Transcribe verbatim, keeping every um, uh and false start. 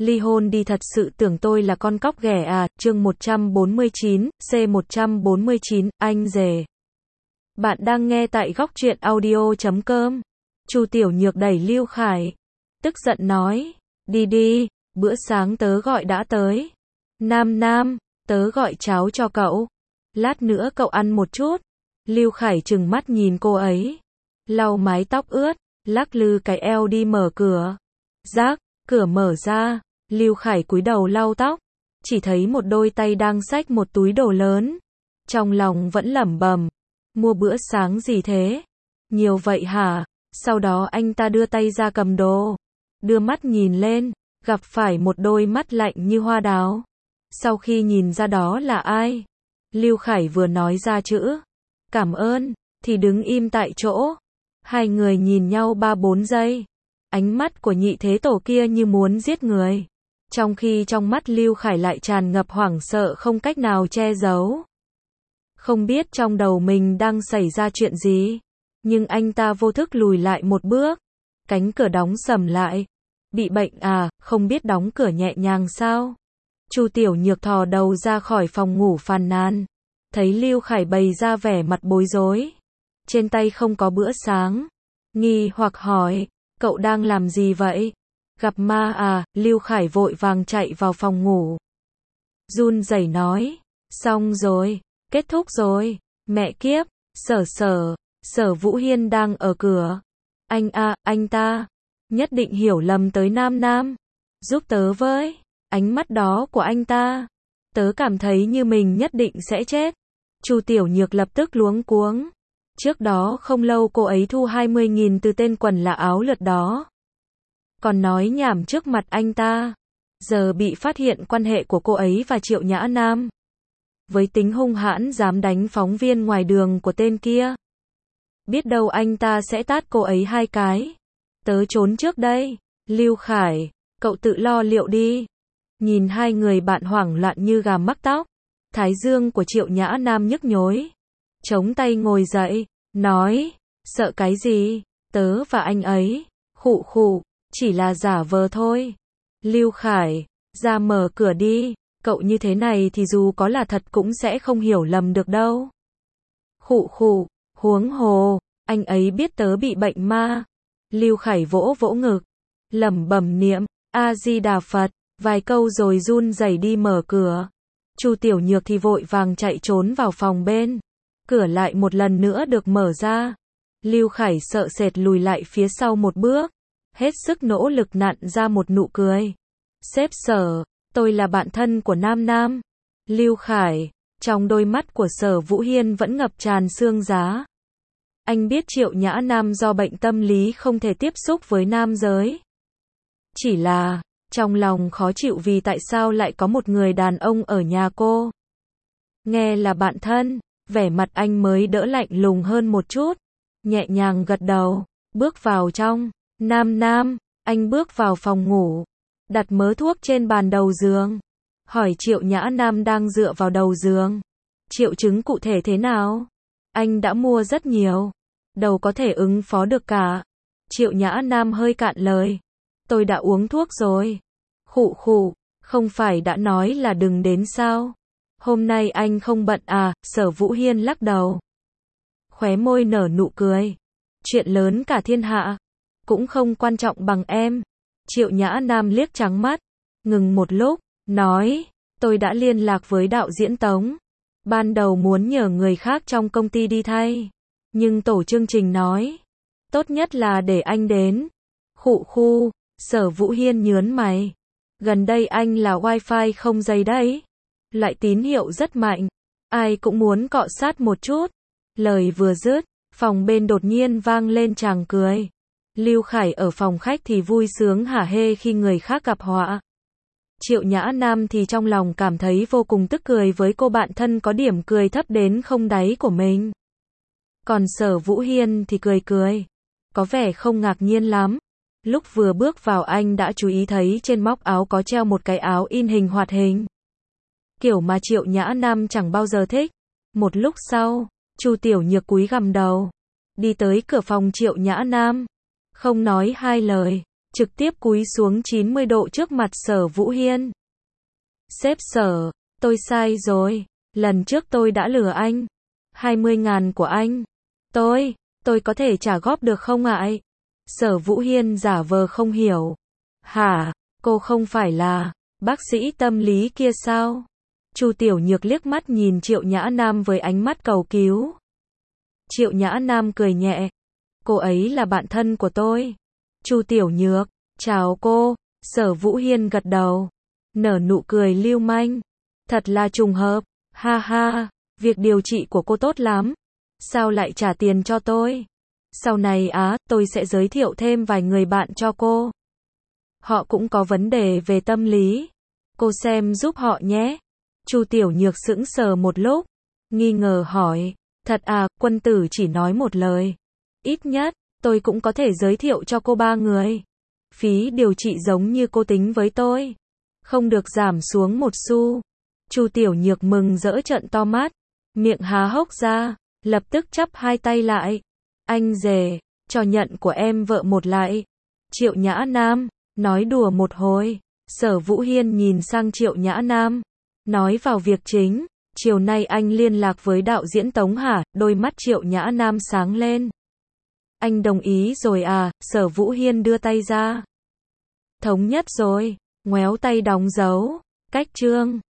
ly hôn đi thật sự tưởng tôi là con cóc ghẻ à, chương một trăm bốn mươi chín, C một trăm bốn mươi chín, anh rể. Bạn đang nghe tại góc truyện audio chấm com. Chu Tiểu Nhược đẩy Lưu Khải. Tức giận nói, đi đi, bữa sáng tớ gọi đã tới. Nam Nam, tớ gọi cháo cho cậu. Lát nữa cậu ăn một chút. Lưu Khải trừng mắt nhìn cô ấy. Lau mái tóc ướt, lắc lư cái eo đi mở cửa. Rác, cửa mở ra. Lưu Khải cúi đầu lau tóc. Chỉ thấy một đôi tay đang xách một túi đồ lớn. Trong lòng vẫn lẩm bẩm. Mua bữa sáng gì thế? Nhiều vậy hả? Sau đó anh ta đưa tay ra cầm đồ. Đưa mắt nhìn lên, gặp phải một đôi mắt lạnh như hoa đào. Sau khi nhìn ra đó là ai? Lưu Khải vừa nói ra chữ cảm ơn, thì đứng im tại chỗ. Hai người nhìn nhau ba bốn giây. Ánh mắt của nhị thế tổ kia như muốn giết người. Trong khi trong mắt Lưu Khải lại tràn ngập hoảng sợ không cách nào che giấu. Không biết trong đầu mình đang xảy ra chuyện gì. Nhưng anh ta vô thức lùi lại một bước. Cánh cửa đóng sầm lại. Bị bệnh à, không biết đóng cửa nhẹ nhàng sao? Chu Tiểu Nhược thò đầu ra khỏi phòng ngủ phàn nàn. Thấy Lưu Khải bày ra vẻ mặt bối rối. Trên tay không có bữa sáng. Nghi hoặc hỏi, cậu đang làm gì vậy? Gặp ma à? Lưu Khải vội vàng chạy vào phòng ngủ. Run rẩy nói, xong rồi, kết thúc rồi. Mẹ kiếp, Sở Sở, Sở Vũ Hiên đang ở cửa. Anh à, anh ta, nhất định hiểu lầm tới Nam Nam. Giúp tớ với, ánh mắt đó của anh ta. Tớ cảm thấy như mình nhất định sẽ chết. Chu Tiểu Nhược lập tức luống cuống. Trước đó không lâu cô ấy thu hai mươi nghìn từ tên quần là áo lượt đó. Còn nói nhảm trước mặt anh ta. Giờ bị phát hiện quan hệ của cô ấy và Triệu Nhã Nam. Với tính hung hãn dám đánh phóng viên ngoài đường của tên kia. Biết đâu anh ta sẽ tát cô ấy hai cái. Tớ trốn trước đây. Lưu Khải, cậu tự lo liệu đi. Nhìn hai người bạn hoảng loạn như gà mắc tóc. Thái dương của Triệu Nhã Nam nhức nhối. Chống tay ngồi dậy, nói, sợ cái gì, tớ và anh ấy, khụ khụ, chỉ là giả vờ thôi. Lưu Khải, ra mở cửa đi, cậu như thế này thì dù có là thật cũng sẽ không hiểu lầm được đâu. Khụ khụ, huống hồ, anh ấy biết tớ bị bệnh ma. Lưu Khải vỗ vỗ ngực, lẩm bẩm niệm, A-di-đà Phật, vài câu rồi run rẩy đi mở cửa. Chu Tiểu Nhược thì vội vàng chạy trốn vào phòng bên. Cửa lại một lần nữa được mở ra. Lưu Khải sợ sệt lùi lại phía sau một bước. Hết sức nỗ lực nặn ra một nụ cười. Sếp Sở, tôi là bạn thân của Nam Nam. Lưu Khải, trong đôi mắt của Sở Vũ Hiên vẫn ngập tràn xương giá. Anh biết Triệu Nhã Nam do bệnh tâm lý không thể tiếp xúc với nam giới. Chỉ là, trong lòng khó chịu vì tại sao lại có một người đàn ông ở nhà cô. Nghe là bạn thân, vẻ mặt anh mới đỡ lạnh lùng hơn một chút. Nhẹ nhàng gật đầu, bước vào trong. Nam Nam, anh bước vào phòng ngủ. Đặt mớ thuốc trên bàn đầu giường. Hỏi Triệu Nhã Nam đang dựa vào đầu giường. Triệu chứng cụ thể thế nào? Anh đã mua rất nhiều. Đâu có thể ứng phó được cả. Triệu Nhã Nam hơi cạn lời. Tôi đã uống thuốc rồi. Khụ khụ, không phải đã nói là đừng đến sao? Hôm nay anh không bận à? Sở Vũ Hiên lắc đầu. Khóe môi nở nụ cười. Chuyện lớn cả thiên hạ. Cũng không quan trọng bằng em. Triệu Nhã Nam liếc trắng mắt. Ngừng một lúc, nói. Tôi đã liên lạc với đạo diễn Tống. Ban đầu muốn nhờ người khác trong công ty đi thay. Nhưng tổ chương trình nói. Tốt nhất là để anh đến. Khụ khu, Sở Vũ Hiên nhớn mày. Gần đây anh là wifi không dây đấy. Loại tín hiệu rất mạnh. Ai cũng muốn cọ sát một chút. Lời vừa dứt, phòng bên đột nhiên vang lên tràng cười. Lưu Khải ở phòng khách thì vui sướng hả hê khi người khác gặp họa. Triệu Nhã Nam thì trong lòng cảm thấy vô cùng tức cười với cô bạn thân có điểm cười thấp đến không đáy của mình. Còn Sở Vũ Hiên thì cười cười. Có vẻ không ngạc nhiên lắm. Lúc vừa bước vào anh đã chú ý thấy trên móc áo có treo một cái áo in hình hoạt hình. Kiểu mà Triệu Nhã Nam chẳng bao giờ thích. Một lúc sau, Chu Tiểu Nhược cúi gằm đầu. Đi tới cửa phòng Triệu Nhã Nam. Không nói hai lời. trực tiếp cúi xuống chín mươi độ trước mặt Sở Vũ Hiên. Sếp Sở, tôi sai rồi, lần trước tôi đã lừa anh. hai mươi ngàn của anh. Tôi, tôi có thể trả góp được không ạ? Sở Vũ Hiên giả vờ không hiểu. Hả, cô không phải là bác sĩ tâm lý kia sao? Chu Tiểu Nhược liếc mắt nhìn Triệu Nhã Nam với ánh mắt cầu cứu. Triệu Nhã Nam cười nhẹ. Cô ấy là bạn thân của tôi. Chu Tiểu Nhược, chào cô. Sở Vũ Hiên gật đầu, nở nụ cười lưu manh. Thật là trùng hợp, ha ha, việc điều trị của cô tốt lắm. Sao lại trả tiền cho tôi? Sau này á, tôi sẽ giới thiệu thêm vài người bạn cho cô. Họ cũng có vấn đề về tâm lý. Cô xem giúp họ nhé. Chu Tiểu Nhược sững sờ một lúc, nghi ngờ hỏi, thật à, quân tử chỉ nói một lời. Ít nhất, tôi cũng có thể giới thiệu cho cô ba người. Phí điều trị giống như cô tính với tôi, không được giảm xuống một xu. Chu Tiểu Nhược mừng rỡ trợn to mắt, miệng há hốc ra, lập tức chắp hai tay lại. Anh rể, cho nhận của em vợ một lại. Triệu Nhã Nam, nói đùa một hồi. Sở Vũ Hiên nhìn sang Triệu Nhã Nam, nói vào việc chính. Chiều nay anh liên lạc với đạo diễn Tống hả? Đôi mắt Triệu Nhã Nam sáng lên. Anh đồng ý rồi à? Sở Vũ Hiên đưa tay ra. Thống nhất rồi, ngoéo tay đóng dấu, cách chương.